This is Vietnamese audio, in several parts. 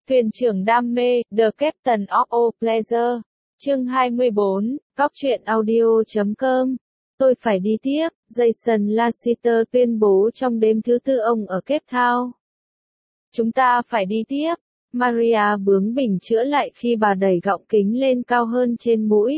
Thuyền trưởng đam mê, The Captain of All Pleasure. Chương 24, Góc truyện audio.com. Tôi phải đi tiếp, Jason Lassiter tuyên bố trong đêm thứ tư ông ở Cape Town. Chúng ta phải đi tiếp. Maria bướng bỉnh chữa lại khi bà đẩy gọng kính lên cao hơn trên mũi.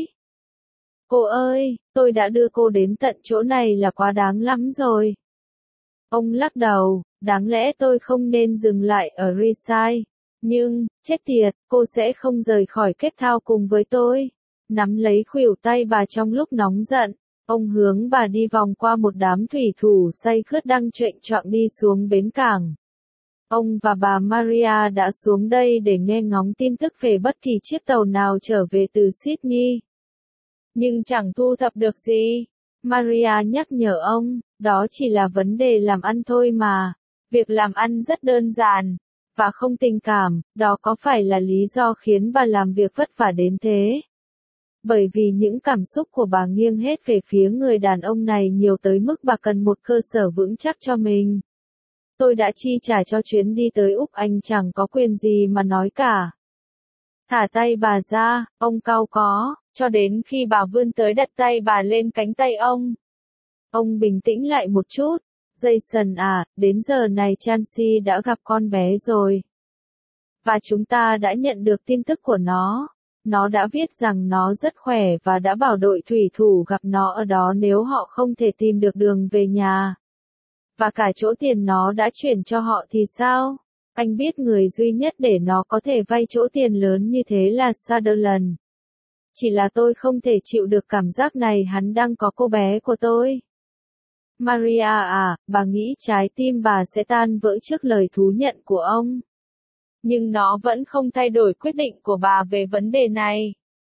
Cô ơi, tôi đã đưa cô đến tận chỗ này là quá đáng lắm rồi. Ông lắc đầu, đáng lẽ tôi không nên dừng lại ở Riverside. Nhưng, chết tiệt, cô sẽ không rời khỏi Cape Town cùng với tôi. Nắm lấy khuỷu tay bà trong lúc nóng giận, ông hướng bà đi vòng qua một đám thủy thủ say khướt đang chuệnh choạng đi xuống bến cảng. Ông và bà Maria đã xuống đây để nghe ngóng tin tức về bất kỳ chiếc tàu nào trở về từ Sydney. Nhưng chẳng thu thập được gì. Maria nhắc nhở ông, đó chỉ là vấn đề làm ăn thôi mà. Việc làm ăn rất đơn giản, và không tình cảm, đó có phải là lý do khiến bà làm việc vất vả đến thế? Bởi vì những cảm xúc của bà nghiêng hết về phía người đàn ông này nhiều tới mức bà cần một cơ sở vững chắc cho mình. Tôi đã chi trả cho chuyến đi tới Úc, anh chẳng có quyền gì mà nói cả. Thả tay bà ra, ông cau có, cho đến khi bà vươn tới đặt tay bà lên cánh tay ông. Ông bình tĩnh lại một chút. Jason à, đến giờ này Chelsea đã gặp con bé rồi. Và chúng ta đã nhận được tin tức của nó. Nó đã viết rằng nó rất khỏe và đã bảo đội thủy thủ gặp nó ở đó nếu họ không thể tìm được đường về nhà. Và cả chỗ tiền nó đã chuyển cho họ thì sao? Anh biết người duy nhất để nó có thể vay chỗ tiền lớn như thế là Sutherland. Chỉ là tôi không thể chịu được cảm giác này hắn đang có cô bé của tôi. Maria à, bà nghĩ trái tim bà sẽ tan vỡ trước lời thú nhận của ông. Nhưng nó vẫn không thay đổi quyết định của bà về vấn đề này.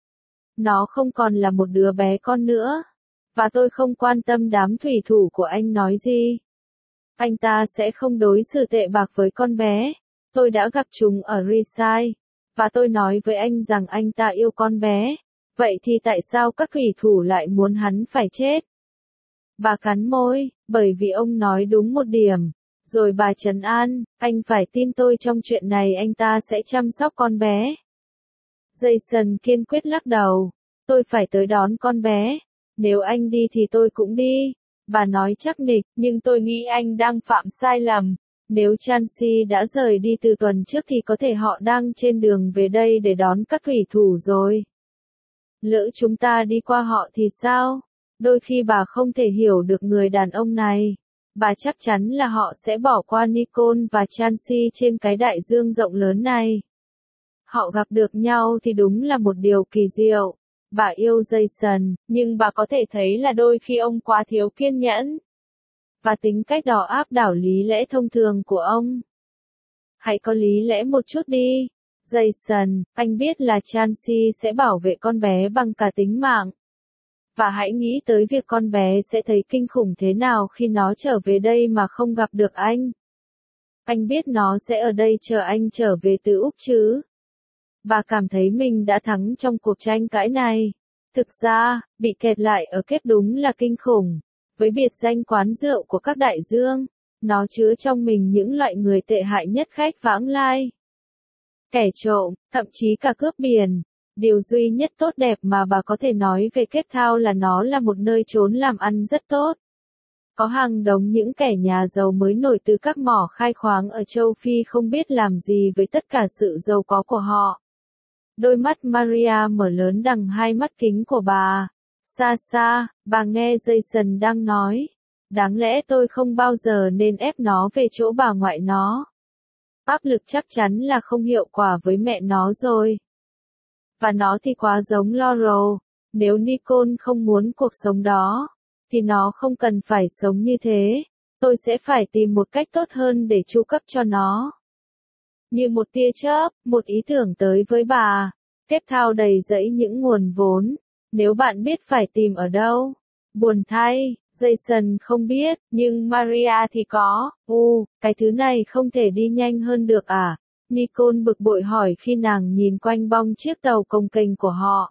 Nó không còn là một đứa bé con nữa. Và tôi không quan tâm đám thủy thủ của anh nói gì. Anh ta sẽ không đối xử tệ bạc với con bé. Tôi đã gặp chúng ở Riverside. Và tôi nói với anh rằng anh ta yêu con bé. Vậy thì tại sao các thủy thủ lại muốn hắn phải chết? Bà cắn môi, bởi vì ông nói đúng một điểm. Rồi bà trấn an, anh phải tin tôi trong chuyện này, anh ta sẽ chăm sóc con bé. Jason kiên quyết lắc đầu. Tôi phải tới đón con bé. Nếu anh đi thì tôi cũng đi. Bà nói chắc nịch, nhưng tôi nghĩ anh đang phạm sai lầm. Nếu Chelsea đã rời đi từ tuần trước thì có thể họ đang trên đường về đây để đón các thủy thủ rồi. Lỡ chúng ta đi qua họ thì sao? Đôi khi bà không thể hiểu được người đàn ông này. Bà chắc chắn là họ sẽ bỏ qua Nicole và Chelsea trên cái đại dương rộng lớn này. Họ gặp được nhau thì đúng là một điều kỳ diệu. Bà yêu Jason, nhưng bà có thể thấy là đôi khi ông quá thiếu kiên nhẫn. Và tính cách đó áp đảo lý lẽ thông thường của ông. Hãy có lý lẽ một chút đi. Jason, anh biết là Chelsea sẽ bảo vệ con bé bằng cả tính mạng. Và hãy nghĩ tới việc con bé sẽ thấy kinh khủng thế nào khi nó trở về đây mà không gặp được anh. Anh biết nó sẽ ở đây chờ anh trở về từ Úc chứ. Bà cảm thấy mình đã thắng trong cuộc tranh cãi này. Thực ra, bị kẹt lại ở Cape đúng là kinh khủng. Với biệt danh quán rượu của các đại dương, nó chứa trong mình những loại người tệ hại nhất khách vãng lai. Kẻ trộm, thậm chí cả cướp biển. Điều duy nhất tốt đẹp mà bà có thể nói về Cape Town là nó là một nơi trốn làm ăn rất tốt. Có hàng đống những kẻ nhà giàu mới nổi từ các mỏ khai khoáng ở châu Phi không biết làm gì với tất cả sự giàu có của họ. Đôi mắt Maria mở lớn đằng hai mắt kính của bà. Xa xa, bà nghe Jason đang nói. Đáng lẽ tôi không bao giờ nên ép nó về chỗ bà ngoại nó. Áp lực chắc chắn là không hiệu quả với mẹ nó rồi. Và nó thì quá giống Laurel. Nếu Nicole không muốn cuộc sống đó, thì nó không cần phải sống như thế. Tôi sẽ phải tìm một cách tốt hơn để chu cấp cho nó. Như một tia chớp, một ý tưởng tới với bà. Cape Town đầy rẫy những nguồn vốn. Nếu bạn biết phải tìm ở đâu. Buồn thay, Jason không biết, nhưng Maria thì có. Cái thứ này không thể đi nhanh hơn được à? Nicole bực bội hỏi khi nàng nhìn quanh bong chiếc tàu cồng kềnh của họ.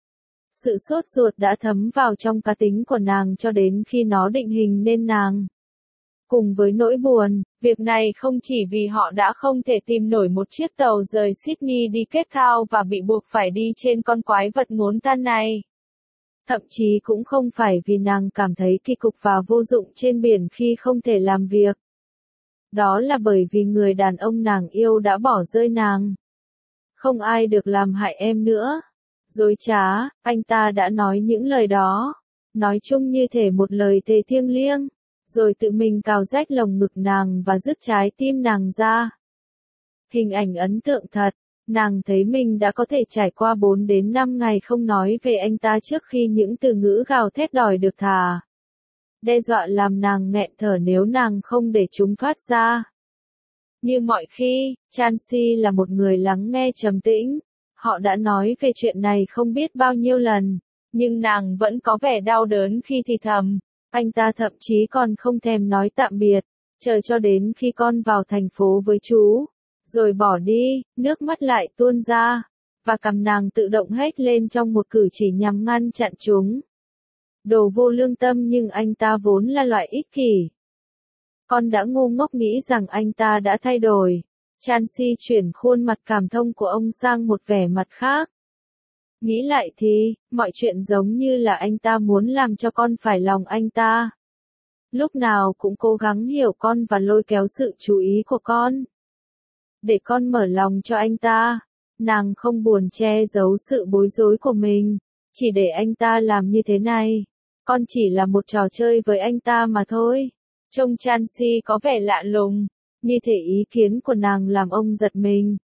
Sự sốt ruột đã thấm vào trong cá tính của nàng cho đến khi nó định hình nên nàng. Cùng với nỗi buồn, Việc này không chỉ vì họ đã không thể tìm nổi một chiếc tàu rời Sydney đi Cape Town và bị buộc phải đi trên con quái vật ngốn tan này. Thậm chí cũng không phải vì nàng cảm thấy kỳ cục và vô dụng trên biển khi không thể làm việc. Đó là bởi vì người đàn ông nàng yêu đã bỏ rơi nàng. Không ai được làm hại em nữa. Dối trá, anh ta đã nói những lời đó. Nói chung như thể một lời thề thiêng liêng. Rồi tự mình cào rách lồng ngực nàng và rứt trái tim nàng ra. Hình ảnh ấn tượng thật. Nàng thấy mình đã có thể trải qua 4 đến 5 ngày không nói về anh ta trước khi những từ ngữ gào thét đòi được thả. Đe dọa làm nàng nghẹn thở nếu nàng không để chúng thoát ra. Như mọi khi, Chansey là một người lắng nghe trầm tĩnh. Họ đã nói về chuyện này không biết bao nhiêu lần, nhưng nàng vẫn có vẻ đau đớn khi thì thầm. Anh ta thậm chí còn không thèm nói tạm biệt, chờ cho đến khi con vào thành phố với chú. Rồi bỏ đi, nước mắt lại tuôn ra, và cằm nàng tự động hét lên trong một cử chỉ nhằm ngăn chặn chúng. Đồ vô lương tâm nhưng anh ta vốn là loại ích kỷ. Con đã ngu ngốc nghĩ rằng anh ta đã thay đổi. Chansey chuyển khuôn mặt cảm thông của ông sang một vẻ mặt khác. Nghĩ lại thì, mọi chuyện giống như là anh ta muốn làm cho con phải lòng anh ta. Lúc nào cũng cố gắng hiểu con và lôi kéo sự chú ý của con. Để con mở lòng cho anh ta. Nàng không buồn che giấu sự bối rối của mình. Chỉ để anh ta làm như thế này. Con chỉ là một trò chơi với anh ta mà thôi. Trông Chansey có vẻ lạ lùng. Như thể ý kiến của nàng làm ông giật mình.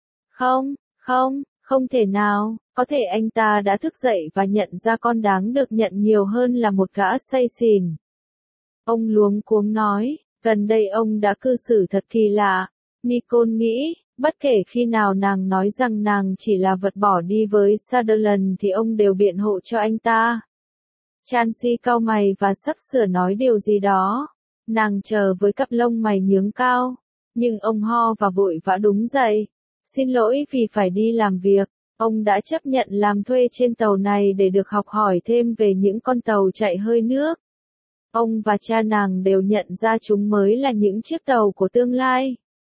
Không thể nào. Có thể anh ta đã thức dậy và nhận ra con đáng được nhận nhiều hơn là một gã say xỉn. Ông luống cuống nói. Gần đây ông đã cư xử thật kỳ lạ. Nicole nghĩ. Bất kể khi nào nàng nói rằng nàng chỉ là vật bỏ đi với Sutherland thì ông đều biện hộ cho anh ta. Chansey cau mày và sắp sửa nói điều gì đó. Nàng chờ với cặp lông mày nhướng cao. Nhưng ông ho và vội vã đứng dậy. Xin lỗi vì phải đi làm việc. Ông đã chấp nhận làm thuê trên tàu này để được học hỏi thêm về những con tàu chạy hơi nước. Ông và cha nàng đều nhận ra chúng mới là những chiếc tàu của tương lai.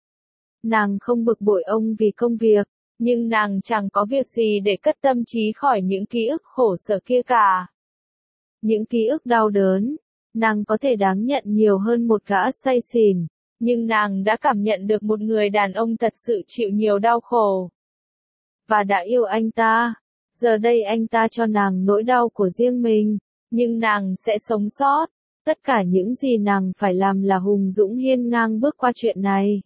Nàng không bực bội ông vì công việc, nhưng nàng chẳng có việc gì để cất tâm trí khỏi những ký ức khổ sở kia cả. Những ký ức đau đớn, nàng có thể đáng nhận nhiều hơn một gã say xỉn, nhưng nàng đã cảm nhận được một người đàn ông thật sự chịu nhiều đau khổ. Và đã yêu anh ta. Giờ đây anh ta cho nàng nỗi đau của riêng mình, nhưng nàng sẽ sống sót. Tất cả những gì nàng phải làm là hùng dũng hiên ngang bước qua chuyện này.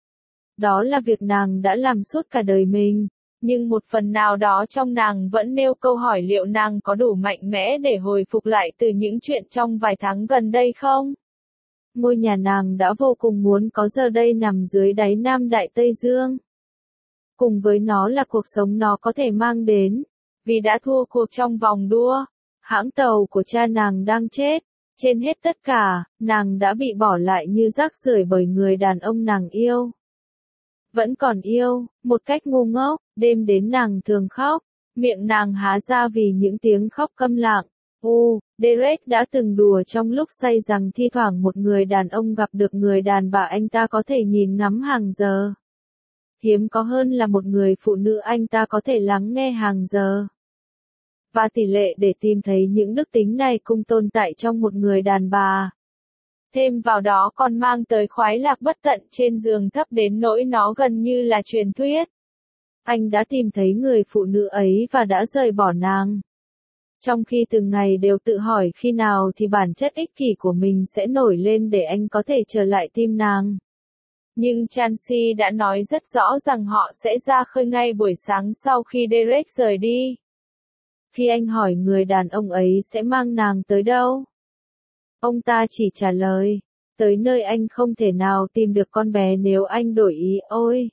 Đó là việc nàng đã làm suốt cả đời mình, nhưng một phần nào đó trong nàng vẫn nêu câu hỏi liệu nàng có đủ mạnh mẽ để hồi phục lại từ những chuyện trong vài tháng gần đây không? Ngôi nhà nàng đã vô cùng muốn có giờ đây nằm dưới đáy Nam Đại Tây Dương. Cùng với nó là cuộc sống nó có thể mang đến, vì đã thua cuộc trong vòng đua. Hãng tàu của cha nàng đang chết. Trên hết tất cả, nàng đã bị bỏ lại như rác rưởi bởi người đàn ông nàng yêu. Vẫn còn yêu, một cách ngu ngốc, đêm đến nàng thường khóc, miệng nàng há ra vì những tiếng khóc câm lặng. Derek đã từng đùa trong lúc say rằng thi thoảng một người đàn ông gặp được người đàn bà anh ta có thể nhìn ngắm hàng giờ. Hiếm có hơn là một người phụ nữ anh ta có thể lắng nghe hàng giờ. Và tỷ lệ để tìm thấy những đức tính này cùng tồn tại trong một người đàn bà. Thêm vào đó còn mang tới khoái lạc bất tận trên giường thấp đến nỗi nó gần như là truyền thuyết. Anh đã tìm thấy người phụ nữ ấy và đã rời bỏ nàng. Trong khi từng ngày đều tự hỏi khi nào thì bản chất ích kỷ của mình sẽ nổi lên để anh có thể trở lại tim nàng. Nhưng Chansey đã nói rất rõ rằng họ sẽ ra khơi ngay buổi sáng sau khi Derek rời đi. Khi anh hỏi người đàn ông ấy sẽ mang nàng tới đâu? Ông ta chỉ trả lời, tới nơi anh không thể nào tìm được con bé nếu anh đổi ý. Ôi!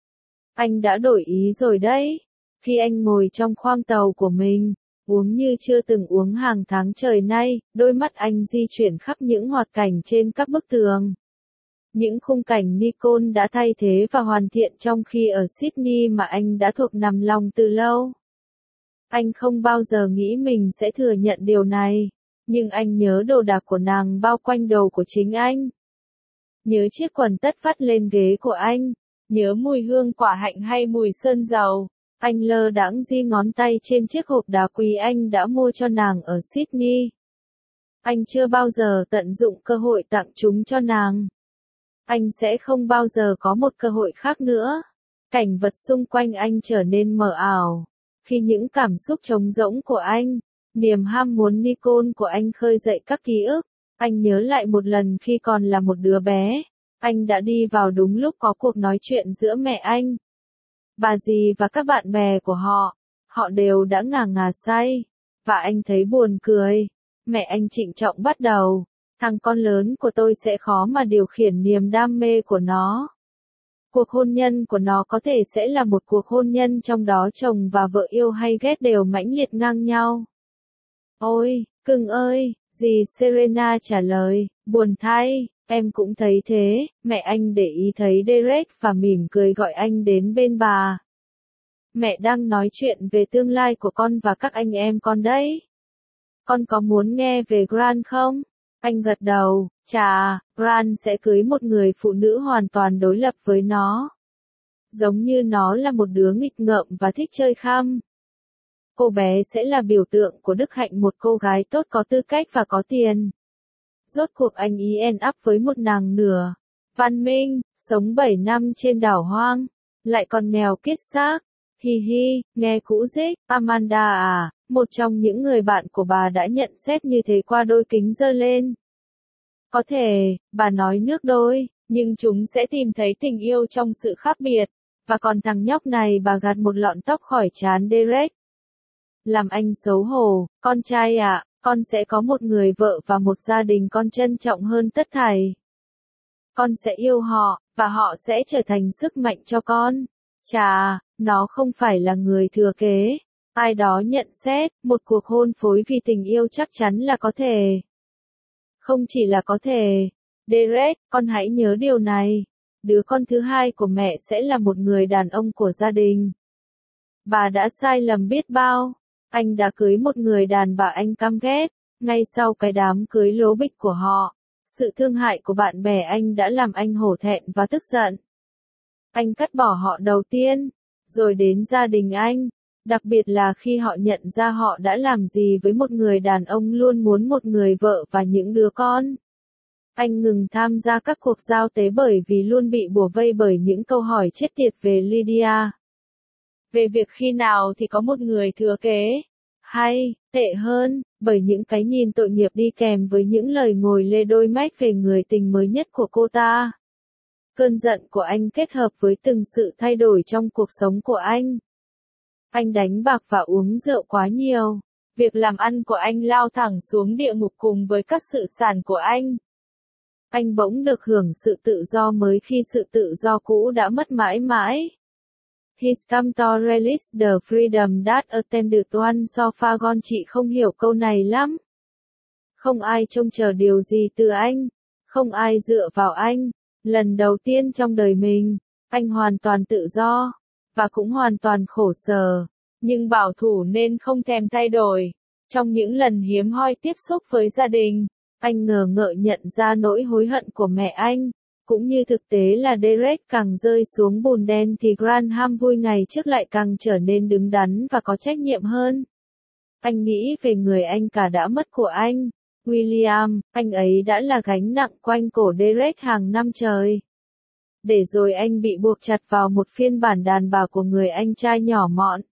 Anh đã đổi ý rồi đấy. Khi anh ngồi trong khoang tàu của mình, uống như chưa từng uống hàng tháng trời nay, đôi mắt anh di chuyển khắp những hoạt cảnh trên các bức tường. Những khung cảnh Nicole đã thay thế và hoàn thiện trong khi ở Sydney mà anh đã thuộc nằm lòng từ lâu. Anh không bao giờ nghĩ mình sẽ thừa nhận điều này, nhưng anh nhớ đồ đạc của nàng bao quanh đầu của chính anh. nhớ chiếc quần tất vắt lên ghế của anh, nhớ mùi hương quả hạnh hay mùi sơn dầu. Anh lơ đãng di ngón tay trên chiếc hộp đá quý anh đã mua cho nàng ở Sydney. Anh chưa bao giờ tận dụng cơ hội tặng chúng cho nàng. Anh sẽ không bao giờ có một cơ hội khác nữa. Cảnh vật xung quanh anh trở nên mờ ảo. Khi những cảm xúc trống rỗng của anh, niềm ham muốn Nicole của anh khơi dậy các ký ức. Anh nhớ lại một lần khi còn là một đứa bé, anh đã đi vào đúng lúc có cuộc nói chuyện giữa mẹ anh, bà dì và các bạn bè của họ. Họ đều đã ngà ngà say, và anh thấy buồn cười. Mẹ anh trịnh trọng bắt đầu, thằng con lớn của tôi sẽ khó mà điều khiển niềm đam mê của nó. Cuộc hôn nhân của nó có thể sẽ là một cuộc hôn nhân trong đó chồng và vợ yêu hay ghét đều mãnh liệt ngang nhau. Ôi, cưng ơi, dì Serena trả lời, buồn thay, em cũng thấy thế. Mẹ anh để ý thấy Derek và mỉm cười gọi anh đến bên bà. Mẹ đang nói chuyện về tương lai của con và các anh em con đấy. Con có muốn nghe về Grant không? Anh gật đầu, chà, Grant sẽ cưới một người phụ nữ hoàn toàn đối lập với nó. Giống như nó là một đứa nghịch ngợm và thích chơi khăm. Cô bé sẽ là biểu tượng của đức hạnh, một cô gái tốt có tư cách và có tiền. Rốt cuộc anh ý end up với một nàng nửa văn minh, sống 7 năm trên đảo hoang, lại còn nghèo kiết xác. Hi hi, nghe cũ rích. Amanda à, một trong những người bạn của bà đã nhận xét như thế qua đôi kính giơ lên. Có thể, bà nói nước đôi, nhưng chúng sẽ tìm thấy tình yêu trong sự khác biệt. Và còn thằng nhóc này, bà gạt một lọn tóc khỏi trán Derek. Làm anh xấu hổ, con trai ạ, con sẽ có một người vợ và một gia đình con trân trọng hơn tất thảy. Con sẽ yêu họ, và họ sẽ trở thành sức mạnh cho con. Chà, nó không phải là người thừa kế. Ai đó nhận xét, một cuộc hôn phối vì tình yêu chắc chắn là có thể. Không chỉ là có thể. Derek, con hãy nhớ điều này. Đứa con thứ hai của mẹ sẽ là một người đàn ông của gia đình. Bà đã sai lầm biết bao. Anh đã cưới một người đàn bà anh căm ghét. Ngay sau cái đám cưới lố bịch của họ, sự thương hại của bạn bè anh đã làm anh hổ thẹn và tức giận. Anh cắt bỏ họ đầu tiên, rồi đến gia đình anh, đặc biệt là khi họ nhận ra họ đã làm gì với một người đàn ông luôn muốn một người vợ và những đứa con. Anh ngừng tham gia các cuộc giao tế bởi vì luôn bị bủa vây bởi những câu hỏi chết tiệt về Lydia. Về việc khi nào thì có một người thừa kế. Hay, tệ hơn, bởi những cái nhìn tội nghiệp đi kèm với những lời ngồi lê đôi mách về người tình mới nhất của cô ta. Cơn giận của anh kết hợp với từng sự thay đổi trong cuộc sống của anh. Anh đánh bạc và uống rượu quá nhiều. Việc làm ăn của anh lao thẳng xuống địa ngục cùng với các sự sản của anh. Anh bỗng được hưởng sự tự do mới khi sự tự do cũ đã mất mãi mãi. He's come to release the freedom that attended one so far gone. Chị không hiểu câu này lắm. Không ai trông chờ điều gì từ anh. Không ai dựa vào anh. Lần đầu tiên trong đời mình, anh hoàn toàn tự do. Và cũng hoàn toàn khổ sở. Nhưng bảo thủ nên không thèm thay đổi. Trong những lần hiếm hoi tiếp xúc với gia đình, anh ngờ ngợ nhận ra nỗi hối hận của mẹ anh. Cũng như thực tế là Derek càng rơi xuống bùn đen thì Grant ham vui ngày trước lại càng trở nên đứng đắn và có trách nhiệm hơn. Anh nghĩ về người anh cả đã mất của anh, William, anh ấy đã là gánh nặng quanh cổ Derek hàng năm trời. Để rồi anh bị buộc chặt vào một phiên bản đàn bà của người anh trai nhỏ mọn.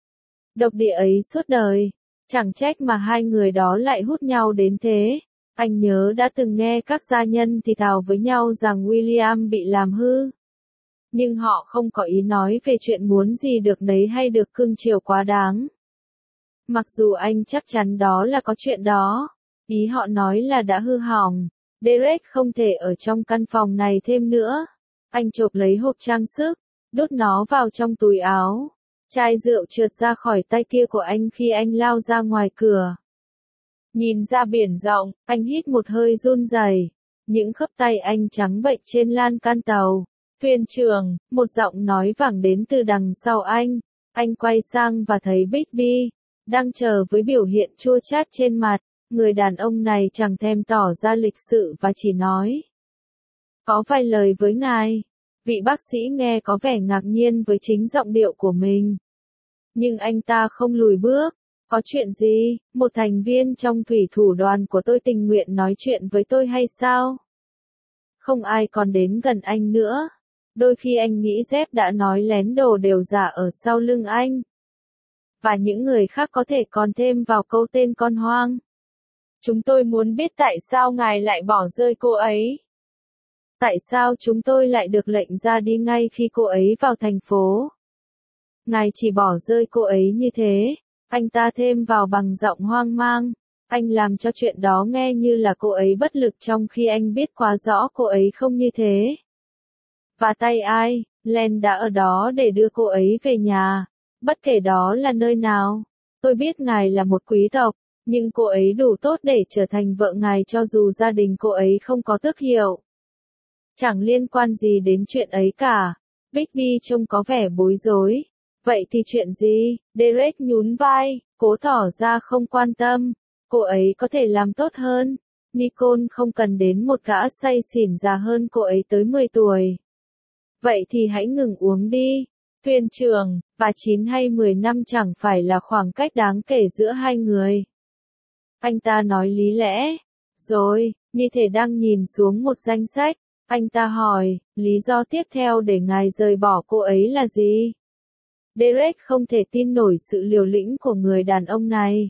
Độc địa ấy suốt đời, chẳng trách mà hai người đó lại hút nhau đến thế. Anh nhớ đã từng nghe các gia nhân thì thào với nhau rằng William bị làm hư. Nhưng họ không có ý nói về chuyện muốn gì được nấy hay được cưng chiều quá đáng. Mặc dù anh chắc chắn đó là có chuyện đó. Ý họ nói là đã hư hỏng. Derek không thể ở trong căn phòng này thêm nữa. Anh chộp lấy hộp trang sức, đút nó vào trong túi áo. Chai rượu trượt ra khỏi tay kia của anh khi anh lao ra ngoài cửa. Nhìn ra biển rộng, anh hít một hơi run rẩy. Những khớp tay anh trắng bệch trên lan can tàu. Thuyền trưởng, một giọng nói vẳng đến từ đằng sau anh. Anh quay sang và thấy Bigby đang chờ với biểu hiện chua chát trên mặt. Người đàn ông này chẳng thèm tỏ ra lịch sự và chỉ nói. Có vài lời với ngài. Vị bác sĩ nghe có vẻ ngạc nhiên với chính giọng điệu của mình. Nhưng anh ta không lùi bước. Có chuyện gì? Một thành viên trong thủy thủ đoàn của tôi tình nguyện nói chuyện với tôi hay sao? Không ai còn đến gần anh nữa. Đôi khi anh nghĩ Jeff đã nói lén đồ đều giả ở sau lưng anh. Và những người khác có thể còn thêm vào câu tên con hoang. Chúng tôi muốn biết tại sao ngài lại bỏ rơi cô ấy. Tại sao chúng tôi lại được lệnh ra đi ngay khi cô ấy vào thành phố? Ngài chỉ bỏ rơi cô ấy như thế. Anh ta thêm vào bằng giọng hoang mang. Anh làm cho chuyện đó nghe như là cô ấy bất lực trong khi anh biết quá rõ cô ấy không như thế. Và tay ai, Len đã ở đó để đưa cô ấy về nhà. Bất kể đó là nơi nào. Tôi biết ngài là một quý tộc, nhưng cô ấy đủ tốt để trở thành vợ ngài cho dù gia đình cô ấy không có tước hiệu. Chẳng liên quan gì đến chuyện ấy cả. Bigby trông có vẻ bối rối. Vậy thì chuyện gì? Derek nhún vai, cố tỏ ra không quan tâm. Cô ấy có thể làm tốt hơn. Nicole không cần đến một gã say xỉn già hơn cô ấy tới 10 tuổi. Vậy thì hãy ngừng uống đi. Thuyền trưởng, và 9 hay 10 năm chẳng phải là khoảng cách đáng kể giữa hai người. Anh ta nói lý lẽ. Rồi, như thể đang nhìn xuống một danh sách. Anh ta hỏi, lý do tiếp theo để ngài rời bỏ cô ấy là gì? Derek không thể tin nổi sự liều lĩnh của người đàn ông này.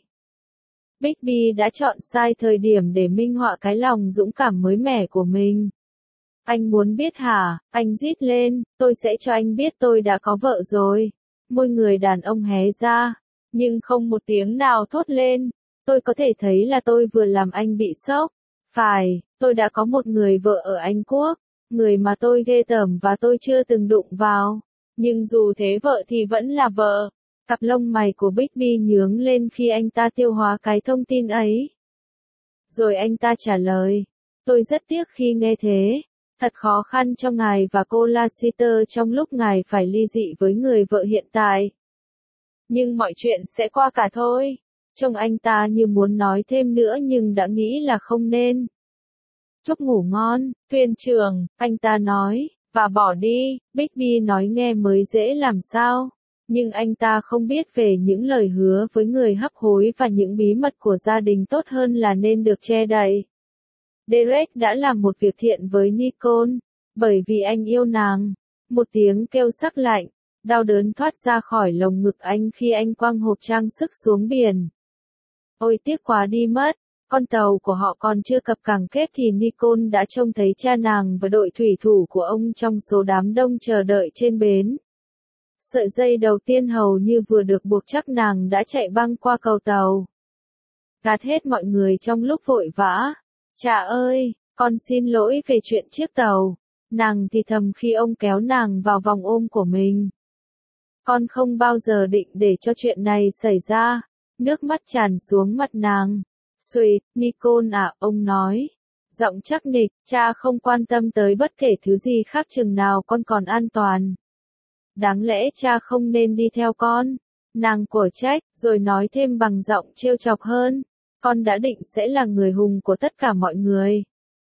Bigby đã chọn sai thời điểm để minh họa cái lòng dũng cảm mới mẻ của mình. Anh muốn biết hả? Anh rít lên, tôi sẽ cho anh biết tôi đã có vợ rồi. Môi người đàn ông hé ra, nhưng không một tiếng nào thốt lên. Tôi có thể thấy là tôi vừa làm anh bị sốc. Phải, tôi đã có một người vợ ở Anh Quốc, người mà tôi ghê tởm và tôi chưa từng đụng vào. Nhưng dù thế vợ thì vẫn là vợ. Cặp lông mày của Bigby nhướng lên khi anh ta tiêu hóa cái thông tin ấy. Rồi anh ta trả lời, tôi rất tiếc khi nghe thế. Thật khó khăn cho ngài và cô Lassiter trong lúc ngài phải ly dị với người vợ hiện tại. Nhưng mọi chuyện sẽ qua cả thôi. Trông anh ta như muốn nói thêm nữa nhưng đã nghĩ là không nên. Chúc ngủ ngon, thuyền trưởng, anh ta nói, và bỏ đi. Bigby nói nghe mới dễ làm sao. Nhưng anh ta không biết về những lời hứa với người hấp hối và những bí mật của gia đình tốt hơn là nên được che đậy. Derek đã làm một việc thiện với Nicole, bởi vì anh yêu nàng. Một tiếng kêu sắc lạnh, đau đớn thoát ra khỏi lồng ngực anh khi anh quăng hộp trang sức xuống biển. Ôi tiếc quá đi mất, con tàu của họ còn chưa cập cảng Cape thì Nicole đã trông thấy cha nàng và đội thủy thủ của ông trong số đám đông chờ đợi trên bến. Sợi dây đầu tiên hầu như vừa được buộc chắc nàng đã chạy băng qua cầu tàu. Gạt hết mọi người trong lúc vội vã. Cha ơi, con xin lỗi về chuyện chiếc tàu. Nàng thì thầm khi ông kéo nàng vào vòng ôm của mình. Con không bao giờ định để cho chuyện này xảy ra. Nước mắt tràn xuống mặt nàng. Sweet, Nicole à, ông nói. Giọng chắc nịch, cha không quan tâm tới bất kể thứ gì khác chừng nào con còn an toàn. Đáng lẽ cha không nên đi theo con. Nàng của trách, rồi nói thêm bằng giọng trêu chọc hơn. Con đã định sẽ là người hùng của tất cả mọi người.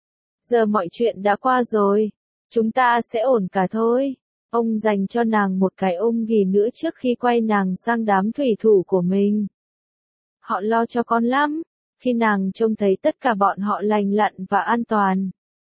Giờ mọi chuyện đã qua rồi. Chúng ta sẽ ổn cả thôi. Ông dành cho nàng một cái ôm ghì nữa trước khi quay nàng sang đám thủy thủ của mình. Họ lo cho con lắm. Khi nàng trông thấy tất cả bọn họ lành lặn và an toàn.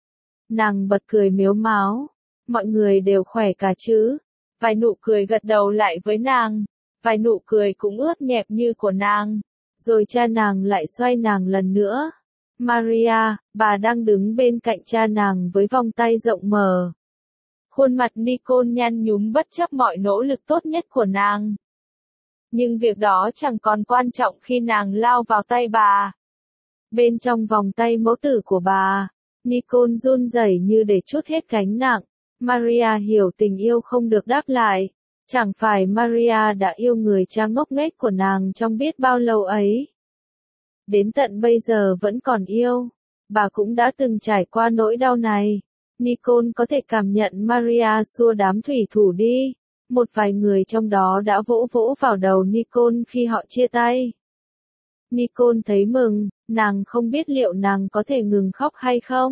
Nàng bật cười mếu máo. Mọi người đều khỏe cả chứ. Vài nụ cười gật đầu lại với nàng. Vài nụ cười cũng ướt nhẹp như của nàng. Rồi cha nàng lại xoay nàng lần nữa. Maria, bà đang đứng bên cạnh cha nàng với vòng tay rộng mở. Khuôn mặt Nicole nhăn nhúm bất chấp mọi nỗ lực tốt nhất của nàng. Nhưng việc đó chẳng còn quan trọng khi nàng lao vào tay bà. Bên trong vòng tay mẫu tử của bà, Nicole run rẩy như để trút hết gánh nặng. Maria hiểu tình yêu không được đáp lại. Chẳng phải Maria đã yêu người cha ngốc nghếch của nàng trong biết bao lâu ấy. Đến tận bây giờ vẫn còn yêu. Bà cũng đã từng trải qua nỗi đau này. Nicole có thể cảm nhận Maria xua đám thủy thủ đi. Một vài người trong đó đã vỗ vỗ vào đầu Nicole khi họ chia tay. Nicole thấy mừng, nàng không biết liệu nàng có thể ngừng khóc hay không.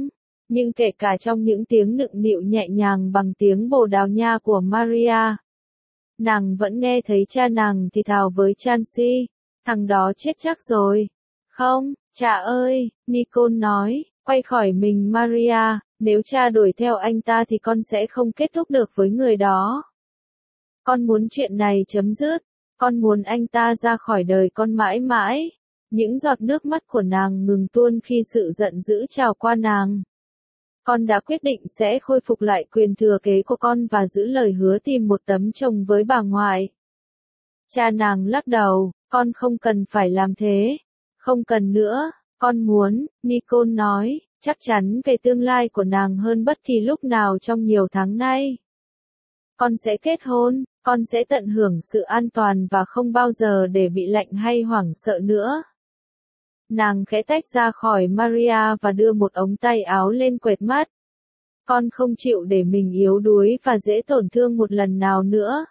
Nhưng kể cả trong những tiếng nựng nịu nhẹ nhàng bằng tiếng Bồ Đào Nha của Maria, nàng vẫn nghe thấy cha nàng thì thào với Chansey, thằng đó chết chắc rồi. Không, cha ơi, Nicole nói, quay khỏi mình Maria, nếu cha đuổi theo anh ta thì con sẽ không kết thúc được với người đó. Con muốn chuyện này chấm dứt, con muốn anh ta ra khỏi đời con mãi mãi. Những giọt nước mắt của nàng ngừng tuôn khi sự giận dữ trào qua nàng. Con đã quyết định sẽ khôi phục lại quyền thừa kế của con và giữ lời hứa tìm một tấm chồng với bà ngoại. Cha nàng lắc đầu, con không cần phải làm thế. Không cần nữa, con muốn, Nicole nói, chắc chắn về tương lai của nàng hơn bất kỳ lúc nào trong nhiều tháng nay. Con sẽ kết hôn, con sẽ tận hưởng sự an toàn và không bao giờ để bị lạnh hay hoảng sợ nữa. Nàng khẽ tách ra khỏi Maria và đưa một ống tay áo lên quệt mắt. Con không chịu để mình yếu đuối và dễ tổn thương một lần nào nữa.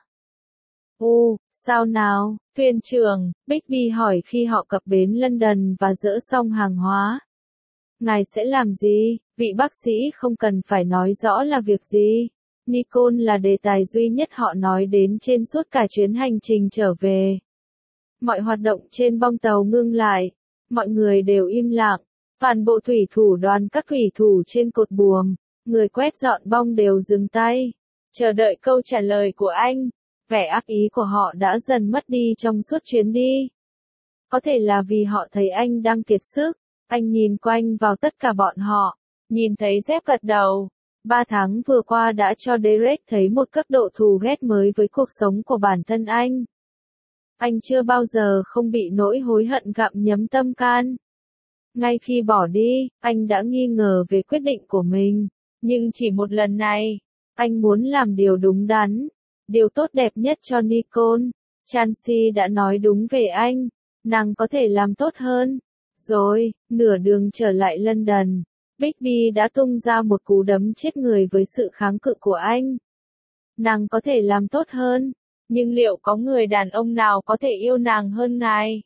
Sao nào, thuyền trưởng, Bigby hỏi khi họ cập bến London và dỡ xong hàng hóa. Ngài sẽ làm gì? Vị bác sĩ không cần phải nói rõ là việc gì. Nicole là đề tài duy nhất họ nói đến trên suốt cả chuyến hành trình trở về. Mọi hoạt động trên bong tàu ngưng lại. Mọi người đều im lặng. Toàn bộ thủy thủ đoàn các thủy thủ trên cột buồm, người quét dọn bong đều dừng tay. Chờ đợi câu trả lời của anh. Vẻ ác ý của họ đã dần mất đi trong suốt chuyến đi. Có thể là vì họ thấy anh đang kiệt sức. Anh nhìn quanh vào tất cả bọn họ. Nhìn thấy Jeff gật đầu. 3 tháng vừa qua đã cho Derek thấy một cấp độ thù ghét mới với cuộc sống của bản thân anh. Anh chưa bao giờ không bị nỗi hối hận gặm nhấm tâm can. Ngay khi bỏ đi, anh đã nghi ngờ về quyết định của mình. Nhưng chỉ một lần này, anh muốn làm điều đúng đắn. Điều tốt đẹp nhất cho Nicole. Chansey đã nói đúng về anh. Nàng có thể làm tốt hơn. Rồi, nửa đường trở lại London, Bigby đã tung ra một cú đấm chết người với sự kháng cự của anh. Nàng có thể làm tốt hơn. Nhưng liệu có người đàn ông nào có thể yêu nàng hơn ngài?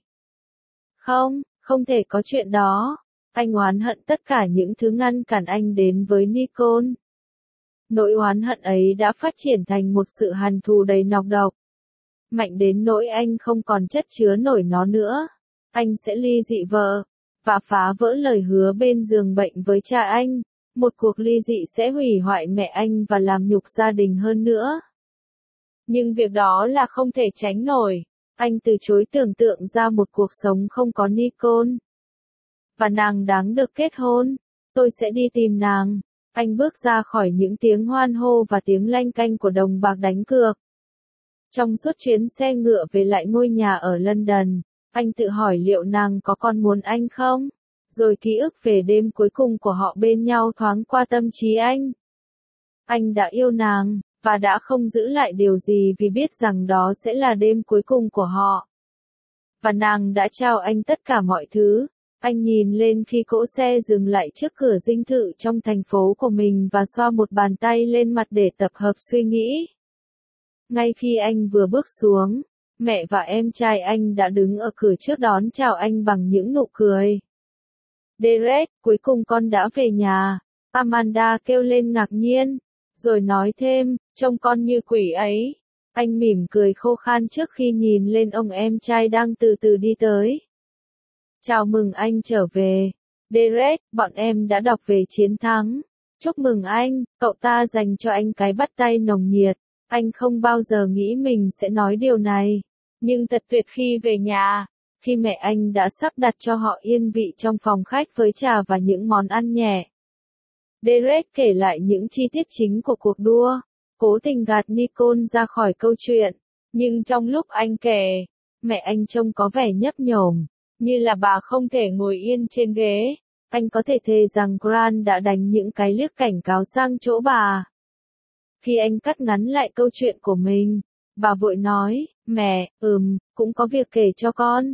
Không, không thể có chuyện đó. Anh oán hận tất cả những thứ ngăn cản anh đến với Nicole. Nỗi oán hận ấy đã phát triển thành một sự hằn thù đầy nọc độc. Mạnh đến nỗi anh không còn chất chứa nổi nó nữa. Anh sẽ ly dị vợ, và phá vỡ lời hứa bên giường bệnh với cha anh. Một cuộc ly dị sẽ hủy hoại mẹ anh và làm nhục gia đình hơn nữa. Nhưng việc đó là không thể tránh nổi. Anh từ chối tưởng tượng ra một cuộc sống không có Nicole. Và nàng đáng được kết hôn. Tôi sẽ đi tìm nàng. Anh bước ra khỏi những tiếng hoan hô và tiếng lanh canh của đồng bạc đánh cược. Trong suốt chuyến xe ngựa về lại ngôi nhà ở London, anh tự hỏi liệu nàng có còn muốn anh không? Rồi ký ức về đêm cuối cùng của họ bên nhau thoáng qua tâm trí anh. Anh đã yêu nàng, và đã không giữ lại điều gì vì biết rằng đó sẽ là đêm cuối cùng của họ. Và nàng đã trao anh tất cả mọi thứ. Anh nhìn lên khi cỗ xe dừng lại trước cửa dinh thự trong thành phố của mình và xoa một bàn tay lên mặt để tập hợp suy nghĩ. Ngay khi anh vừa bước xuống, mẹ và em trai anh đã đứng ở cửa trước đón chào anh bằng những nụ cười. Derek, cuối cùng con đã về nhà. Amanda kêu lên ngạc nhiên, rồi nói thêm, trông con như quỷ ấy. Anh mỉm cười khô khan trước khi nhìn lên ông em trai đang từ từ đi tới. Chào mừng anh trở về. Derek, bọn em đã đọc về chiến thắng. Chúc mừng anh, cậu ta dành cho anh cái bắt tay nồng nhiệt. Anh không bao giờ nghĩ mình sẽ nói điều này. Nhưng thật tuyệt khi về nhà, khi mẹ anh đã sắp đặt cho họ yên vị trong phòng khách với trà và những món ăn nhẹ. Derek kể lại những chi tiết chính của cuộc đua, cố tình gạt Nicole ra khỏi câu chuyện. Nhưng trong lúc anh kể, mẹ anh trông có vẻ nhấp nhổm, như là bà không thể ngồi yên trên ghế. Anh có thể thề rằng Grant đã đánh những cái liếc cảnh cáo sang chỗ bà. Khi anh cắt ngắn lại câu chuyện của mình, bà vội nói, mẹ, cũng có việc kể cho con.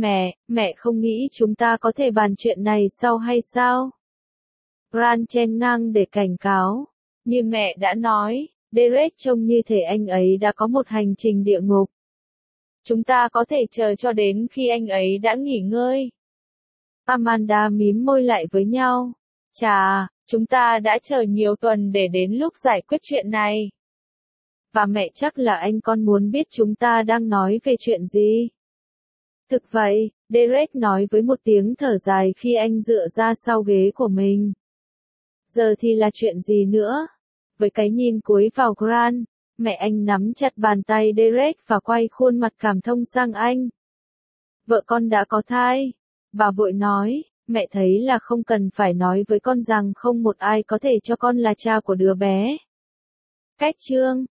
Mẹ không nghĩ chúng ta có thể bàn chuyện này sau hay sao? Grant chen ngang để cảnh cáo. Như mẹ đã nói, Derek trông như thể anh ấy đã có một hành trình địa ngục. Chúng ta có thể chờ cho đến khi anh ấy đã nghỉ ngơi. Amanda mím môi lại với nhau. Chà, Chúng ta đã chờ nhiều tuần để đến lúc giải quyết chuyện này. Và mẹ chắc là anh con muốn biết chúng ta đang nói về chuyện gì. Thực vậy, Derek nói với một tiếng thở dài khi anh dựa ra sau ghế của mình. Giờ thì là chuyện gì nữa? Với cái nhìn cúi vào Grant, mẹ anh nắm chặt bàn tay Derek và quay khuôn mặt cảm thông sang anh. Vợ con đã có thai. Bà vội nói, mẹ thấy là không cần phải nói với con rằng không một ai có thể cho con là cha của đứa bé. Cách chương